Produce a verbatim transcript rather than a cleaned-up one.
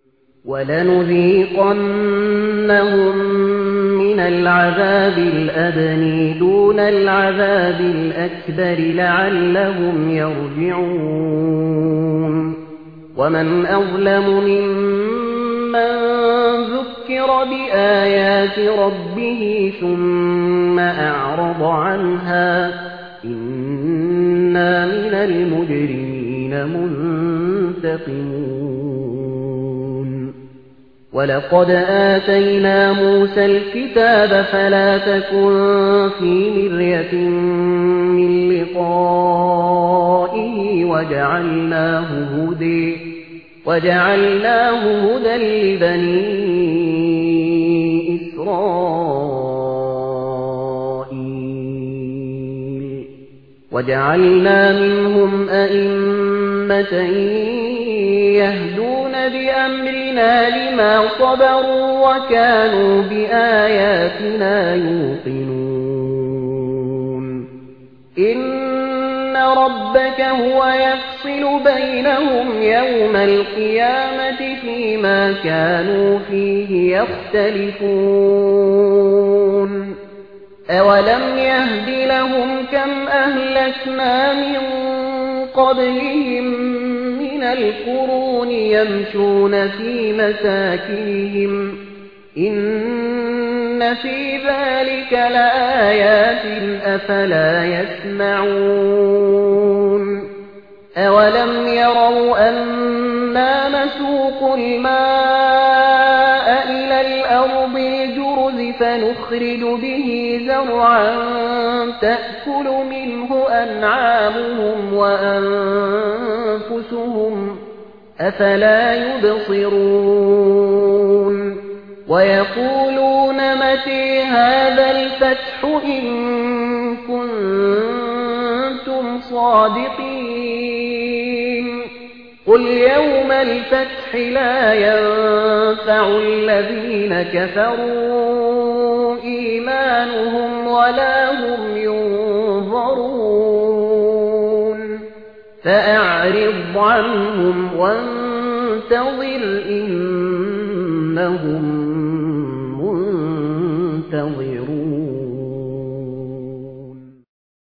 وَلَنُذِيقَنَّهُم مِّنَ الْعَذَابِ الْأَدْنَىٰ دُونَ الْعَذَابِ الْأَكْبَرِ لَعَلَّهُمْ يَرْجِعُونَ وَمَنْ أَظْلَمُ مِمَّن ذُكِّرَ بِآيَاتِ رَبِّهِ ثُمَّ أَعْرَضَ عَنْهَا ۚ إِنَّا مِنَ الْمُجْرِمِينَ مُنتَقِمُونَ وَلَقَدْ آتَيْنَا مُوسَى الْكِتَابَ فَلَا تَكُن فِي مِرْيَةٍ مِّن لِّقَائِهِ وَجَعَلْنَاهُ هُدًى وَجَعَلْنَاهُ هُدًى لِّبَنِي إِسْرَائِيلَ وَجَعَلْنَا مِنْهُمْ أَئِمَّةً يَهْدُونَ بِأَمْرِنَا لِمَا صَبَرُوا وَكَانُوا بِآيَاتِنَا يُوقِنُونَ إِنَّ رَبَّكَ هُوَ يَفْصِلُ بَيْنَهُمْ يَوْمَ الْقِيَامَةِ فِيمَا كَانُوا فِيهِ يَخْتَلِفُونَ أَوَلَمْ يَهْدِ لَهُمْ كَمْ أَهْلَكْنَا مِن قَبْلِهِم مِّنَ الْقُرُونِ يَمْشُونَ فِي مَسَاكِنِهِمْ ۗ إِنَّ فِي ذَٰلِكَ لَآيَاتٍ ۖ أَفَلَا يَسْمَعُونَ أَوَلَمْ يَرَوْا أَنَّا نَسُوقُ الْمَاءَ إِلَى الْأَرْضِ الْجُرُزِ فَنُخْرِجُ بِهِ زَرْعًا تَأْكُلُ مِنْهُ أَنْعَامُهُمْ وَأَنفُسُهُمْ ۖ أَفَلَا يُبْصِرُونَ وَيَقُولُونَ مَتَىٰ هَٰذَا الْفَتْحُ إِن كُنتُمْ صَادِقِينَ قُلْ يَوْمَ الْفَتْحِ لَا يَنفَعُ الَّذِينَ كَفَرُوا إِيمَانُهُمْ وَلَا هُمْ يُنظَرُونَ فَأَعْرِضْ عَنْهُمْ وَانتَظِرْ إِنَّهُم مُّنتَظِرُونَ